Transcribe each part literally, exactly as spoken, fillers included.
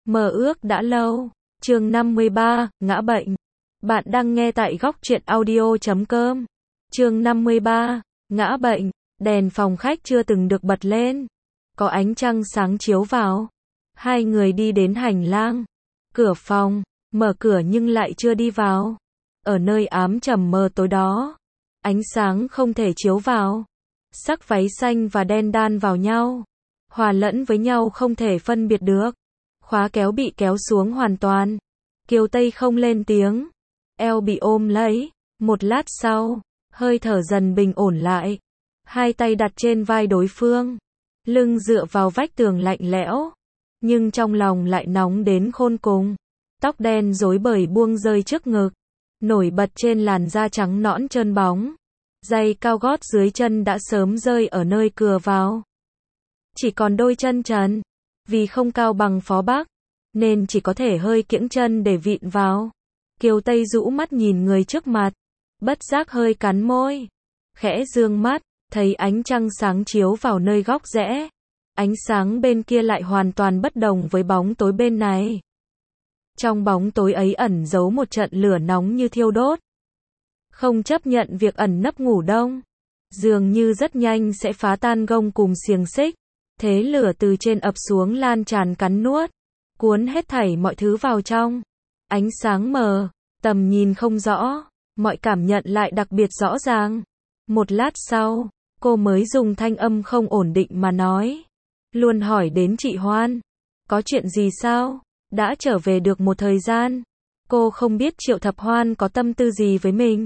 Mơ ước đã lâu. Chương năm mươi ba, ngã bệnh. Bạn đang nghe tại góc truyện audio chấm com. Chương năm mươi ba, ngã bệnh. Đèn phòng khách chưa từng được bật lên. Có ánh trăng sáng chiếu vào. Hai người đi đến hành lang. Cửa phòng, mở cửa nhưng lại chưa đi vào. Ở nơi ám trầm mờ tối đó, ánh sáng không thể chiếu vào. Sắc váy xanh và đen đan vào nhau, hòa lẫn với nhau không thể phân biệt được. Khóa kéo bị kéo xuống hoàn toàn. Kiều Tây không lên tiếng. Eo bị ôm lấy. Một lát sau, hơi thở dần bình ổn lại. Hai tay đặt trên vai đối phương. Lưng dựa vào vách tường lạnh lẽo. Nhưng trong lòng lại nóng đến khôn cùng. Tóc đen rối bời buông rơi trước ngực. Nổi bật trên làn da trắng nõn trơn bóng. Giày cao gót dưới chân đã sớm rơi ở nơi cừa vào. Chỉ còn đôi chân trần. Vì không cao bằng Phó Bắc, nên chỉ có thể hơi kiễng chân để vịn vào. Kiều Tây rũ mắt nhìn người trước mặt. Bất giác hơi cắn môi. Khẽ dương mắt, thấy ánh trăng sáng chiếu vào nơi góc rẽ. Ánh sáng bên kia lại hoàn toàn bất đồng với bóng tối bên này. Trong bóng tối ấy ẩn giấu một trận lửa nóng như thiêu đốt. Không chấp nhận việc ẩn nấp ngủ đông. Dường như rất nhanh sẽ phá tan gông cùm xiềng xích. Thế lửa từ trên ập xuống lan tràn cắn nuốt. Cuốn hết thảy mọi thứ vào trong. Ánh sáng mờ, tầm nhìn không rõ. Mọi cảm nhận lại đặc biệt rõ ràng. Một lát sau, cô mới dùng thanh âm không ổn định mà nói. Luôn hỏi đến chị Hoan. Có chuyện gì sao? Đã trở về được một thời gian. Cô không biết Triệu Thập Hoan có tâm tư gì với mình.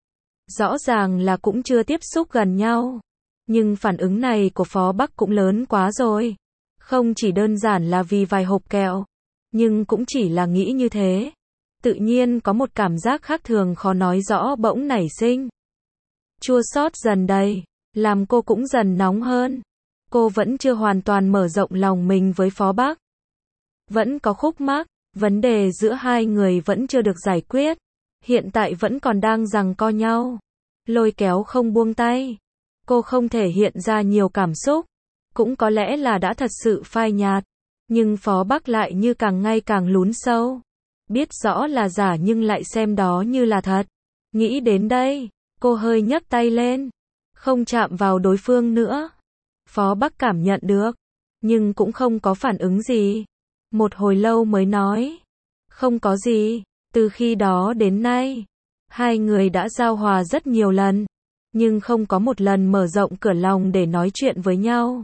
Rõ ràng là cũng chưa tiếp xúc gần nhau. Nhưng phản ứng này của Phó Bắc cũng lớn quá rồi. Không chỉ đơn giản là vì vài hộp kẹo. Nhưng cũng chỉ là nghĩ như thế. Tự nhiên có một cảm giác khác thường khó nói rõ bỗng nảy sinh. Chua xót dần đầy. Làm cô cũng dần nóng hơn. Cô vẫn chưa hoàn toàn mở rộng lòng mình với Phó Bắc. Vẫn có khúc mắc. Vấn đề giữa hai người vẫn chưa được giải quyết. Hiện tại vẫn còn đang giằng co nhau. Lôi kéo không buông tay. Cô không thể hiện ra nhiều cảm xúc. Cũng có lẽ là đã thật sự phai nhạt. Nhưng Phó Bắc lại như càng ngày càng lún sâu. Biết rõ là giả nhưng lại xem đó như là thật. Nghĩ đến đây, cô hơi nhấc tay lên. Không chạm vào đối phương nữa. Phó Bắc cảm nhận được. Nhưng cũng không có phản ứng gì. Một hồi lâu mới nói. Không có gì. Từ khi đó đến nay, hai người đã giao hòa rất nhiều lần. Nhưng không có một lần mở rộng cửa lòng để nói chuyện với nhau.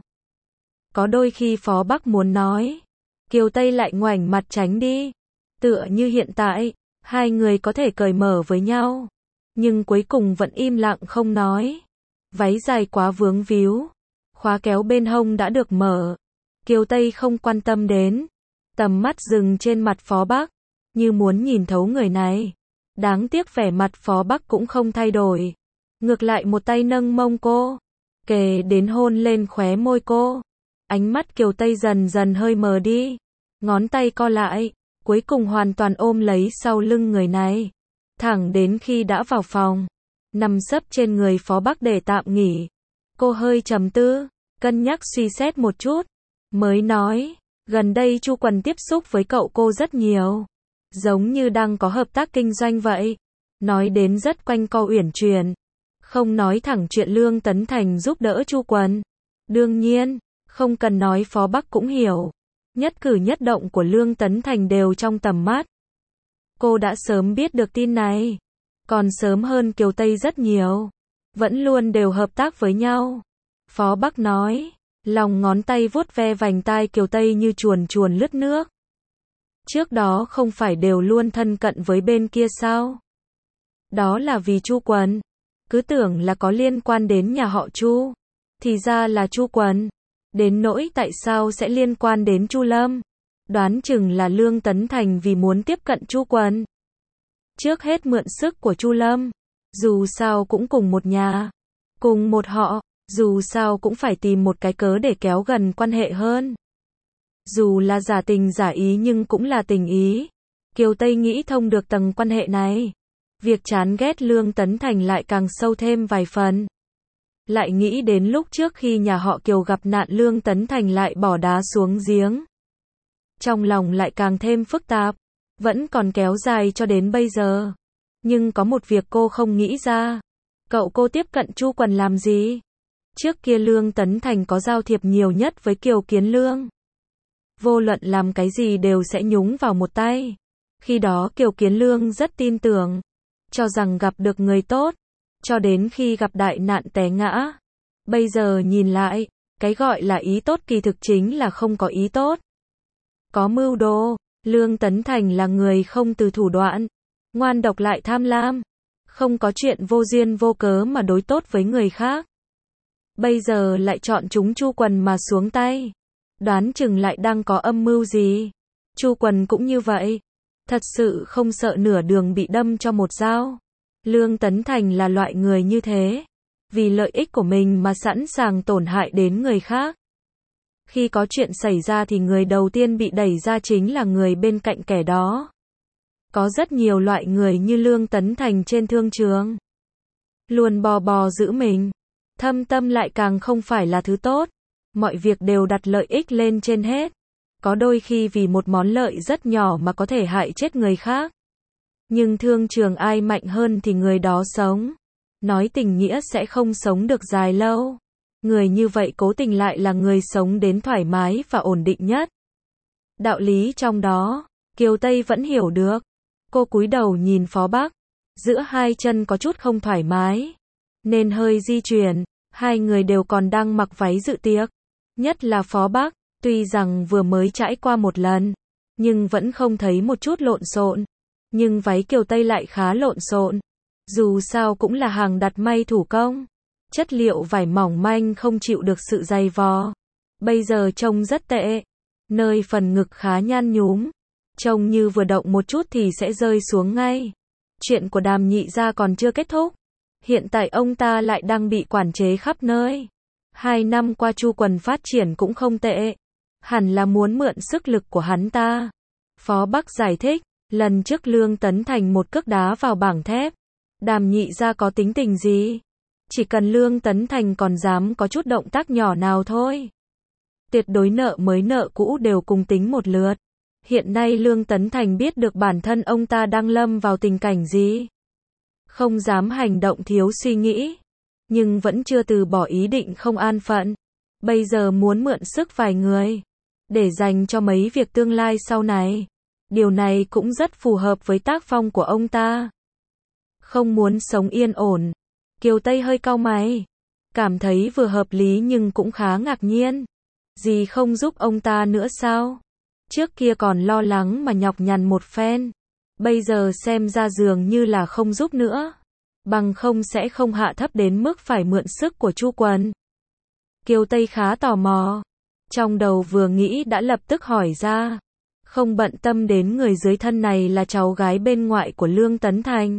Có đôi khi Phó Bắc muốn nói. Kiều Tây lại ngoảnh mặt tránh đi. Tựa như hiện tại, hai người có thể cởi mở với nhau. Nhưng cuối cùng vẫn im lặng không nói. Váy dài quá vướng víu. Khóa kéo bên hông đã được mở. Kiều Tây không quan tâm đến. Tầm mắt dừng trên mặt Phó Bắc. Như muốn nhìn thấu người này. Đáng tiếc vẻ mặt Phó Bắc cũng không thay đổi. Ngược lại một tay nâng mông cô. Kề đến hôn lên khóe môi cô. Ánh mắt Kiều Tây dần dần hơi mờ đi. Ngón tay co lại. Cuối cùng hoàn toàn ôm lấy sau lưng người này. Thẳng đến khi đã vào phòng. Nằm sấp trên người Phó Bắc để tạm nghỉ. Cô hơi trầm tư. Cân nhắc suy xét một chút. Mới nói. Gần đây Chu Quần tiếp xúc với cậu cô rất nhiều. Giống như đang có hợp tác kinh doanh vậy. Nói đến rất quanh co uyển chuyển. Không nói thẳng chuyện Lương Tấn Thành giúp đỡ Chu Quần. Đương nhiên, không cần nói Phó Bắc cũng hiểu. Nhất cử nhất động của Lương Tấn Thành đều trong tầm mắt. Cô đã sớm biết được tin này. Còn sớm hơn Kiều Tây rất nhiều. Vẫn luôn đều hợp tác với nhau. Phó Bắc nói. Lòng ngón tay vuốt ve vành tai Kiều Tây như chuồn chuồn lướt nước. Trước đó không phải đều luôn thân cận với bên kia sao? Đó là vì Chu Quần. Cứ tưởng là có liên quan đến nhà họ Chu. Thì ra là Chu Quần. Đến nỗi tại sao sẽ liên quan đến Chu Lâm. Đoán chừng là Lương Tấn Thành vì muốn tiếp cận Chu Quần. Trước hết mượn sức của Chu Lâm. Dù sao cũng cùng một nhà. Cùng một họ. Dù sao cũng phải tìm một cái cớ để kéo gần quan hệ hơn. Dù là giả tình giả ý nhưng cũng là tình ý. Kiều Tây nghĩ thông được tầng quan hệ này. Việc chán ghét Lương Tấn Thành lại càng sâu thêm vài phần. Lại nghĩ đến lúc trước khi nhà họ Kiều gặp nạn Lương Tấn Thành lại bỏ đá xuống giếng. trong lòng lại càng thêm phức tạp, vẫn còn kéo dài cho đến bây giờ. Nhưng có một việc cô không nghĩ ra, cậu cô tiếp cận Chu Quần làm gì? Trước kia Lương Tấn Thành có giao thiệp nhiều nhất với Kiều Kiến Lương. Vô luận làm cái gì đều sẽ nhúng vào một tay. Khi đó Kiều Kiến Lương rất tin tưởng, cho rằng gặp được người tốt, cho đến khi gặp đại nạn té ngã. Bây giờ nhìn lại, cái gọi là ý tốt kỳ thực chính là không có ý tốt. Có mưu đồ, Lương Tấn Thành là người không từ thủ đoạn, ngoan độc lại tham lam, không có chuyện vô duyên vô cớ mà đối tốt với người khác. Bây giờ lại chọn chúng Chu Quần mà xuống tay, đoán chừng lại đang có âm mưu gì. Chu Quần cũng như vậy, thật sự không sợ nửa đường bị đâm cho một dao. Lương Tấn Thành là loại người như thế, vì lợi ích của mình mà sẵn sàng tổn hại đến người khác. Khi có chuyện xảy ra thì người đầu tiên bị đẩy ra chính là người bên cạnh kẻ đó. Có rất nhiều loại người như Lương Tấn Thành trên thương trường, luôn bò bò giữ mình, thâm tâm lại càng không phải là thứ tốt. Mọi việc đều đặt lợi ích lên trên hết. Có đôi khi vì một món lợi rất nhỏ mà có thể hại chết người khác. Nhưng thương trường ai mạnh hơn thì người đó sống. Nói tình nghĩa sẽ không sống được dài lâu. Người như vậy cố tình lại là người sống đến thoải mái và ổn định nhất. Đạo lý trong đó, Kiều Tây vẫn hiểu được. Cô cúi đầu nhìn Phó Bắc, giữa hai chân có chút không thoải mái, nên hơi di chuyển. Hai người đều còn đang mặc váy dự tiệc. Nhất là Phó Bắc, tuy rằng vừa mới trải qua một lần, nhưng vẫn không thấy một chút lộn xộn. Nhưng váy Kiều Tây lại khá lộn xộn. Dù sao cũng là hàng đặt may thủ công. Chất liệu vải mỏng manh không chịu được sự dày vò. Bây giờ trông rất tệ. Nơi phần ngực khá nhăn nhúm. Trông như vừa động một chút thì sẽ rơi xuống ngay. Chuyện của Đàm Nhị gia còn chưa kết thúc. Hiện tại ông ta lại đang bị quản chế khắp nơi. Hai năm qua Chu Quần phát triển cũng không tệ. Hẳn là muốn mượn sức lực của hắn ta. Phó Bắc giải thích, lần trước Lương Tấn Thành một cước đá vào bảng thép. Đàm Nhị gia có tính tình gì? Chỉ cần Lương Tấn Thành còn dám có chút động tác nhỏ nào thôi. Tuyệt đối nợ mới nợ cũ đều cùng tính một lượt. Hiện nay Lương Tấn Thành biết được bản thân ông ta đang lâm vào tình cảnh gì. Không dám hành động thiếu suy nghĩ. Nhưng vẫn chưa từ bỏ ý định không an phận. Bây giờ muốn mượn sức vài người. Để dành cho mấy việc tương lai sau này. Điều này cũng rất phù hợp với tác phong của ông ta. Không muốn sống yên ổn. Kiều Tây hơi cau mày. Cảm thấy vừa hợp lý nhưng cũng khá ngạc nhiên. Gì không giúp ông ta nữa sao? Trước kia còn lo lắng mà nhọc nhằn một phen. Bây giờ xem ra dường như là không giúp nữa. Bằng không sẽ không hạ thấp đến mức phải mượn sức của Chu Quần. Kiều Tây khá tò mò. Trong đầu vừa nghĩ đã lập tức hỏi ra. Không bận tâm đến người dưới thân này là cháu gái bên ngoại của Lương Tấn Thành.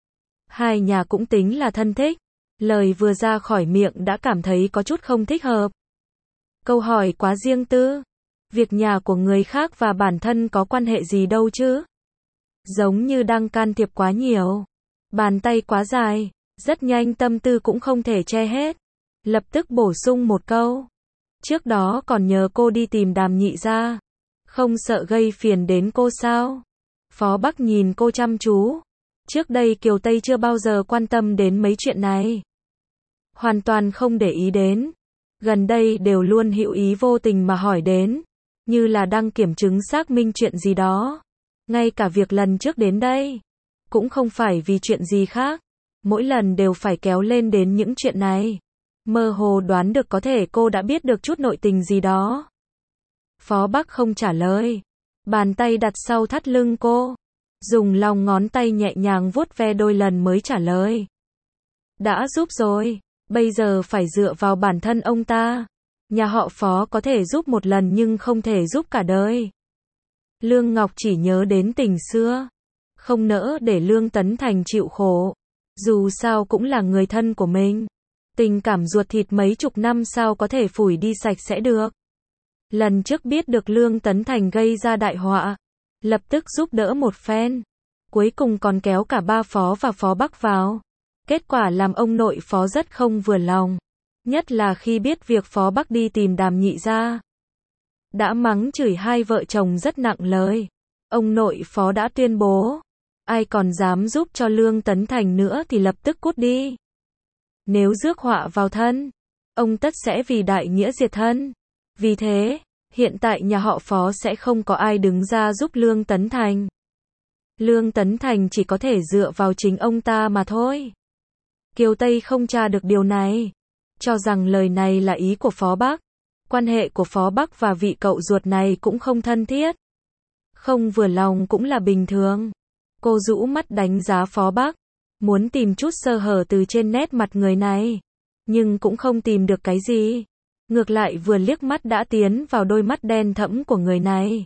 Hai nhà cũng tính là thân thích. Lời vừa ra khỏi miệng đã cảm thấy có chút không thích hợp. Câu hỏi quá riêng tư. Việc nhà của người khác và bản thân có quan hệ gì đâu chứ? Giống như đang can thiệp quá nhiều. Bàn tay quá dài. Rất nhanh tâm tư cũng không thể che hết. Lập tức bổ sung một câu. Trước đó còn nhờ cô đi tìm Đàm Nhị gia. Không sợ gây phiền đến cô sao? Phó Bắc nhìn cô chăm chú. Trước đây Kiều Tây chưa bao giờ quan tâm đến mấy chuyện này. Hoàn toàn không để ý đến. Gần đây đều luôn hữu ý vô tình mà hỏi đến. Như là đang kiểm chứng xác minh chuyện gì đó. Ngay cả việc lần trước đến đây. Cũng không phải vì chuyện gì khác. Mỗi lần đều phải kéo lên đến những chuyện này. Mơ hồ đoán được có thể cô đã biết được chút nội tình gì đó. Phó Bắc không trả lời. Bàn tay đặt sau thắt lưng cô. Dùng lòng ngón tay nhẹ nhàng vuốt ve đôi lần mới trả lời. Đã giúp rồi. Bây giờ phải dựa vào bản thân ông ta. Nhà họ Phó có thể giúp một lần nhưng không thể giúp cả đời. Lương Ngọc chỉ nhớ đến tình xưa. Không nỡ để Lương Tấn Thành chịu khổ. Dù sao cũng là người thân của mình. Tình cảm ruột thịt mấy chục năm sao có thể phủi đi sạch sẽ được. Lần trước biết được Lương Tấn Thành gây ra đại họa. Lập tức giúp đỡ một phen. Cuối cùng còn kéo cả ba Phó và Phó Bắc vào. Kết quả làm ông nội Phó rất không vừa lòng. Nhất là khi biết việc Phó Bắc đi tìm Đàm Nhị gia. đã mắng chửi hai vợ chồng rất nặng lời. Ông nội Phó đã tuyên bố, ai còn dám giúp cho Lương Tấn Thành nữa thì lập tức cút đi. Nếu rước họa vào thân, ông tất sẽ vì đại nghĩa diệt thân. Vì thế, hiện tại nhà họ Phó sẽ không có ai đứng ra giúp Lương Tấn Thành. Lương Tấn Thành chỉ có thể dựa vào chính ông ta mà thôi. Kiều Tây không tra được điều này, cho rằng lời này là ý của Phó Bắc. Quan hệ của Phó Bắc và vị cậu ruột này cũng không thân thiết. Không vừa lòng cũng là bình thường. Cô rũ mắt đánh giá Phó Bắc, muốn tìm chút sơ hở từ trên nét mặt người này, nhưng cũng không tìm được cái gì. Ngược lại vừa liếc mắt đã tiến vào đôi mắt đen thẫm của người này.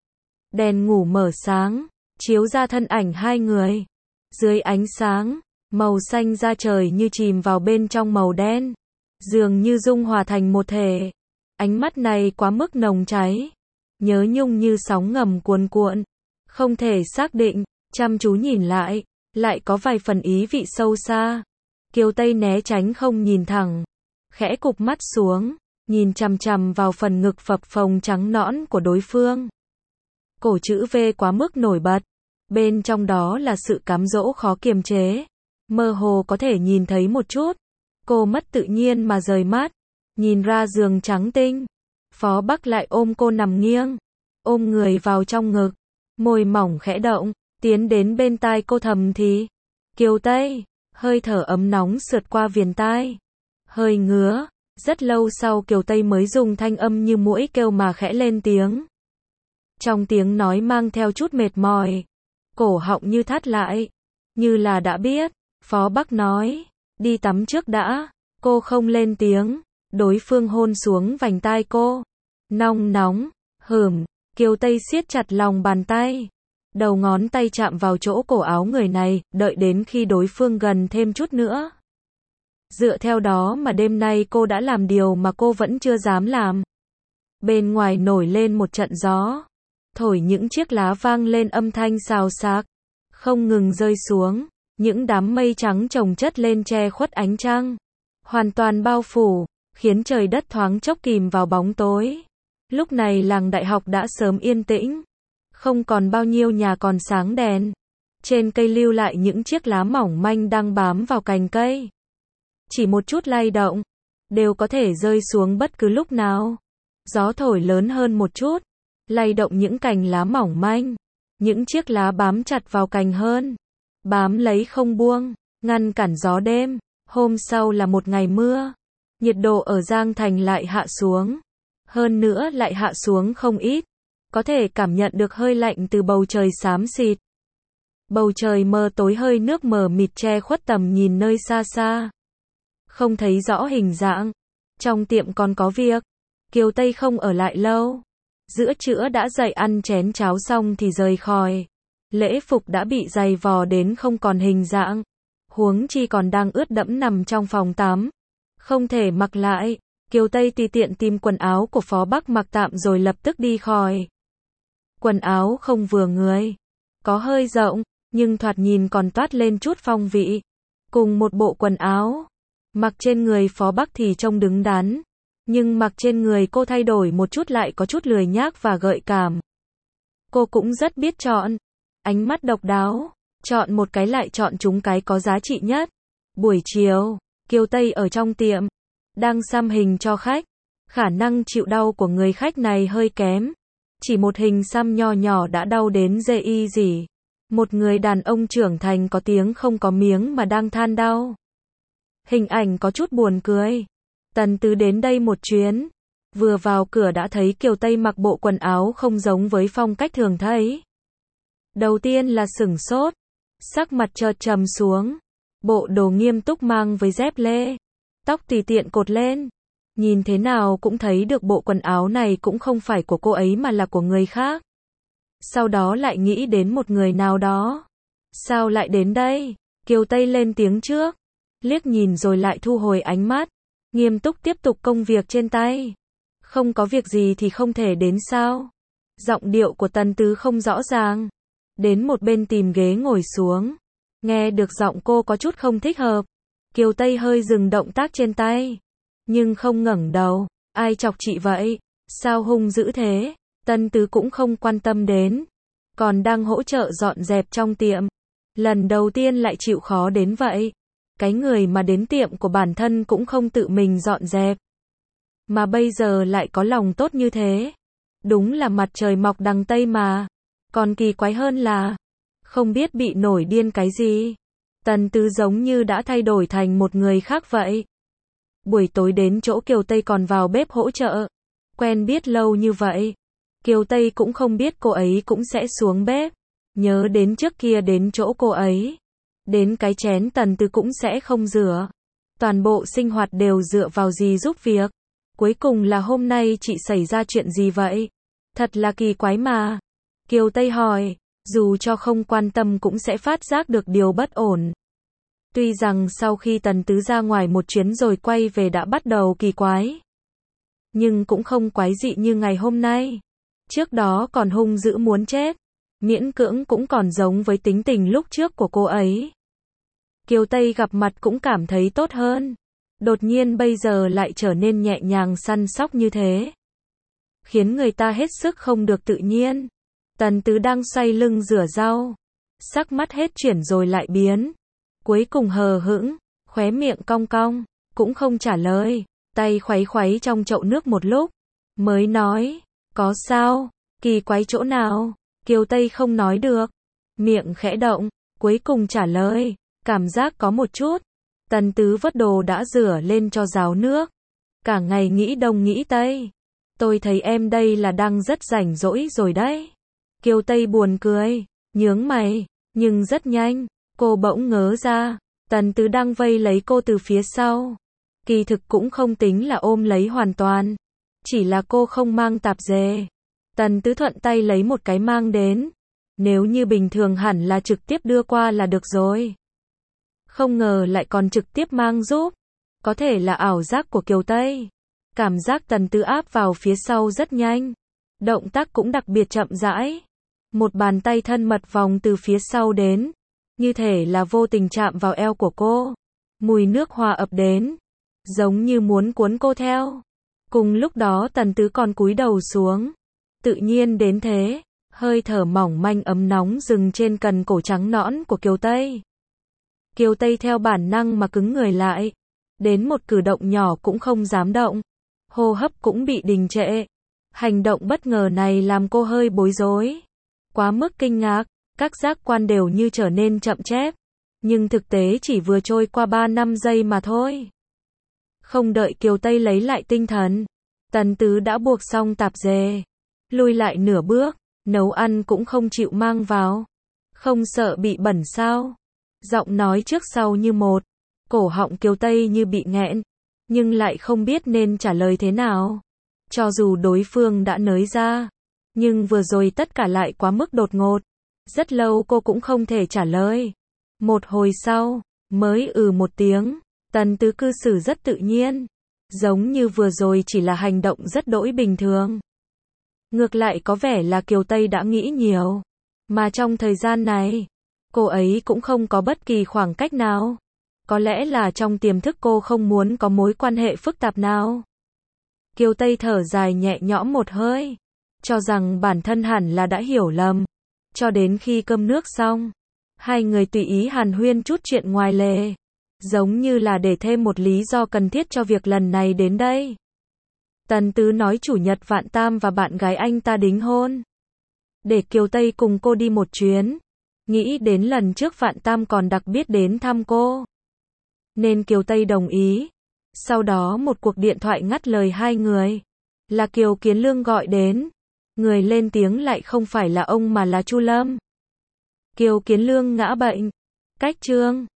Đèn ngủ mở sáng, chiếu ra thân ảnh hai người. Dưới ánh sáng, màu xanh da trời như chìm vào bên trong màu đen, dường như dung hòa thành một thể. Ánh mắt này quá mức nồng cháy, nhớ nhung như sóng ngầm cuồn cuộn, không thể xác định, chăm chú nhìn lại, lại có vài phần ý vị sâu xa. Kiều Tây né tránh không nhìn thẳng, khẽ cụp mắt xuống, nhìn chằm chằm vào phần ngực phập phồng trắng nõn của đối phương. Cổ chữ V quá mức nổi bật, bên trong đó là sự cám dỗ khó kiềm chế, mơ hồ có thể nhìn thấy một chút. Cô mất tự nhiên mà rời mắt, nhìn ra giường trắng tinh. Phó Bắc lại ôm cô nằm nghiêng, ôm người vào trong ngực, môi mỏng khẽ động, tiến đến bên tai cô thầm thì. Kiều Tây, hơi thở ấm nóng sượt qua viền tai, hơi ngứa. Rất lâu sau Kiều Tây mới dùng thanh âm như muỗi kêu mà khẽ lên tiếng. Trong tiếng nói mang theo chút mệt mỏi, cổ họng như thắt lại, như là đã biết. Phó Bắc nói, đi tắm trước đã. Cô không lên tiếng, đối phương hôn xuống vành tai cô. Nóng nóng, hửm, Kiều Tây siết chặt lòng bàn tay. Đầu ngón tay chạm vào chỗ cổ áo người này, đợi đến khi đối phương gần thêm chút nữa. Dựa theo đó mà đêm nay cô đã làm điều mà cô vẫn chưa dám làm. Bên ngoài nổi lên một trận gió, thổi những chiếc lá vang lên âm thanh xào xạc, không ngừng rơi xuống. Những đám mây trắng chồng chất lên che khuất ánh trăng, hoàn toàn bao phủ, khiến trời đất thoáng chốc kìm vào bóng tối. Lúc này làng đại học đã sớm yên tĩnh, không còn bao nhiêu nhà còn sáng đèn. Trên cây lưu lại những chiếc lá mỏng manh đang bám vào cành cây. Chỉ một chút lay động, đều có thể rơi xuống bất cứ lúc nào. Gió thổi lớn hơn một chút, lay động những cành lá mỏng manh. Những chiếc lá bám chặt vào cành hơn, bám lấy không buông, ngăn cản gió đêm. Hôm sau là một ngày mưa, nhiệt độ ở Giang Thành lại hạ xuống, hơn nữa lại hạ xuống không ít, có thể cảm nhận được hơi lạnh từ bầu trời xám xịt. Bầu trời mờ tối hơi nước mờ mịt che khuất tầm nhìn nơi xa xa, không thấy rõ hình dạng. Trong tiệm còn có việc, Kiều Tây không ở lại lâu, giữa trưa đã dậy ăn chén cháo xong thì rời khỏi. Lễ phục đã bị giày vò đến không còn hình dạng, huống chi còn đang ướt đẫm nằm trong phòng tắm, không thể mặc lại. Kiều Tây tùy tiện tìm quần áo của Phó Bắc mặc tạm rồi lập tức đi khỏi. Quần áo không vừa người, có hơi rộng, nhưng thoạt nhìn còn toát lên chút phong vị. Cùng một bộ quần áo, mặc trên người Phó Bắc thì trông đứng đắn, nhưng mặc trên người cô thay đổi một chút lại có chút lười nhác và gợi cảm. Cô cũng rất biết chọn, ánh mắt độc đáo, chọn một cái lại chọn chúng cái có giá trị nhất. Buổi chiều, Kiều Tây ở trong tiệm, đang xăm hình cho khách. Khả năng chịu đau của người khách này hơi kém, chỉ một hình xăm nho nhỏ đã đau đến dê y gì. Một người đàn ông trưởng thành có tiếng không có miếng mà đang than đau. Hình ảnh có chút buồn cười. Tần Tứ đến đây một chuyến, vừa vào cửa đã thấy Kiều Tây mặc bộ quần áo không giống với phong cách thường thấy. Đầu tiên là sửng sốt, sắc mặt chợt trầm xuống, bộ đồ nghiêm túc mang với dép lê, tóc tùy tiện cột lên, nhìn thế nào cũng thấy được bộ quần áo này cũng không phải của cô ấy mà là của người khác. Sau đó lại nghĩ đến một người nào đó. Sao lại đến đây? Kiều Tây lên tiếng trước, liếc nhìn rồi lại thu hồi ánh mắt, nghiêm túc tiếp tục công việc trên tay. Không có việc gì thì không thể đến sao? Giọng điệu của Tần Tứ không rõ ràng. Đến một bên tìm ghế ngồi xuống. Nghe được giọng cô có chút không thích hợp. Kiều Tây hơi dừng động tác trên tay, nhưng không ngẩng đầu. Ai chọc chị vậy? Sao hung dữ thế? Tần Tứ cũng không quan tâm đến. Còn đang hỗ trợ dọn dẹp trong tiệm. Lần đầu tiên lại chịu khó đến vậy. Cái người mà đến tiệm của bản thân cũng không tự mình dọn dẹp. Mà bây giờ lại có lòng tốt như thế. Đúng là mặt trời mọc đằng Tây mà. Còn kỳ quái hơn là, không biết bị nổi điên cái gì. Tần Tứ giống như đã thay đổi thành một người khác vậy. Buổi tối đến chỗ Kiều Tây còn vào bếp hỗ trợ. Quen biết lâu như vậy. Kiều Tây cũng không biết cô ấy cũng sẽ xuống bếp. Nhớ đến trước kia đến chỗ cô ấy. Đến cái chén Tần Tứ cũng sẽ không rửa. Toàn bộ sinh hoạt đều dựa vào dì giúp việc. Cuối cùng là hôm nay chị xảy ra chuyện gì vậy? Thật là kỳ quái mà. Kiều Tây hỏi, dù cho không quan tâm cũng sẽ phát giác được điều bất ổn. Tuy rằng sau khi Tần Tứ ra ngoài một chuyến rồi quay về đã bắt đầu kỳ quái. Nhưng cũng không quái dị như ngày hôm nay. Trước đó còn hung dữ muốn chết. Miễn cưỡng cũng còn giống với tính tình lúc trước của cô ấy. Kiều Tây gặp mặt cũng cảm thấy tốt hơn. Đột nhiên bây giờ lại trở nên nhẹ nhàng săn sóc như thế. Khiến người ta hết sức không được tự nhiên. Tần Tứ đang xoay lưng rửa rau. Sắc mắt hết chuyển rồi lại biến. Cuối cùng hờ hững, khóe miệng cong cong, cũng không trả lời. Tay khuấy khuấy trong chậu nước một lúc. Mới nói, có sao, kỳ quái chỗ nào? Kiều Tây không nói được. Miệng khẽ động, cuối cùng trả lời, cảm giác có một chút. Tần Tứ vớt đồ đã rửa lên cho ráo nước. Cả ngày nghĩ đông nghĩ tây. Tôi thấy em đây là đang rất rảnh rỗi rồi đấy. Kiều Tây buồn cười, nhướng mày, nhưng rất nhanh, cô bỗng ngớ ra. Tần Tứ đang vây lấy cô từ phía sau. Kỳ thực cũng không tính là ôm lấy hoàn toàn. Chỉ là cô không mang tạp dề. Tần Tứ thuận tay lấy một cái mang đến. Nếu như bình thường hẳn là trực tiếp đưa qua là được rồi. Không ngờ lại còn trực tiếp mang giúp. Có thể là ảo giác của Kiều Tây. Cảm giác Tần Tứ áp vào phía sau rất nhanh. Động tác cũng đặc biệt chậm rãi. Một bàn tay thân mật vòng từ phía sau đến. Như thể là vô tình chạm vào eo của cô. Mùi nước hoa ập đến. Giống như muốn cuốn cô theo. Cùng lúc đó Tần Tứ còn cúi đầu xuống. Tự nhiên đến thế. Hơi thở mỏng manh ấm nóng dừng trên cần cổ trắng nõn của Kiều Tây. Kiều Tây theo bản năng mà cứng người lại. Đến một cử động nhỏ cũng không dám động. Hô hấp cũng bị đình trệ. Hành động bất ngờ này làm cô hơi bối rối. Quá mức kinh ngạc, các giác quan đều như trở nên chậm chép. Nhưng thực tế chỉ vừa trôi qua ba năm giây mà thôi. Không đợi Kiều Tây lấy lại tinh thần. Tần Tứ đã buộc xong tạp dề. Lùi lại nửa bước, nấu ăn cũng không chịu mang vào. Không sợ bị bẩn sao? Giọng nói trước sau như một. Cổ họng Kiều Tây như bị nghẹn. Nhưng lại không biết nên trả lời thế nào. Cho dù đối phương đã nới ra. Nhưng vừa rồi tất cả lại quá mức đột ngột. Rất lâu cô cũng không thể trả lời. Một hồi sau, mới ừ một tiếng. Tần Tứ cư xử rất tự nhiên. Giống như vừa rồi chỉ là hành động rất đỗi bình thường. Ngược lại có vẻ là Kiều Tây đã nghĩ nhiều. Mà trong thời gian này, cô ấy cũng không có bất kỳ khoảng cách nào. Có lẽ là trong tiềm thức cô không muốn có mối quan hệ phức tạp nào. Kiều Tây thở dài nhẹ nhõm một hơi. Cho rằng bản thân hẳn là đã hiểu lầm. Cho đến khi cơm nước xong, hai người tùy ý hàn huyên chút chuyện ngoài lề. Giống như là để thêm một lý do cần thiết cho việc lần này đến đây. Tần Tứ nói chủ nhật Vạn Tam và bạn gái anh ta đính hôn. Để Kiều Tây cùng cô đi một chuyến. Nghĩ đến lần trước Vạn Tam còn đặc biệt đến thăm cô. Nên Kiều Tây đồng ý. Sau đó một cuộc điện thoại ngắt lời hai người. Là Kiều Kiến Lương gọi đến. Người lên tiếng lại không phải là ông mà là Chu Lâm. Kiều Kiến Lương ngã bệnh. Cách chương